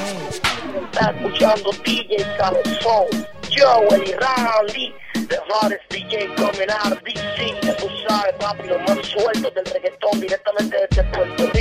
Está escuchando DJ Cabezón, Joel y Randy, The Hottest DJ coming out of DC. Ya tú sabes, papi, los más sueltos del reggaetón directamente desde Puerto Rico.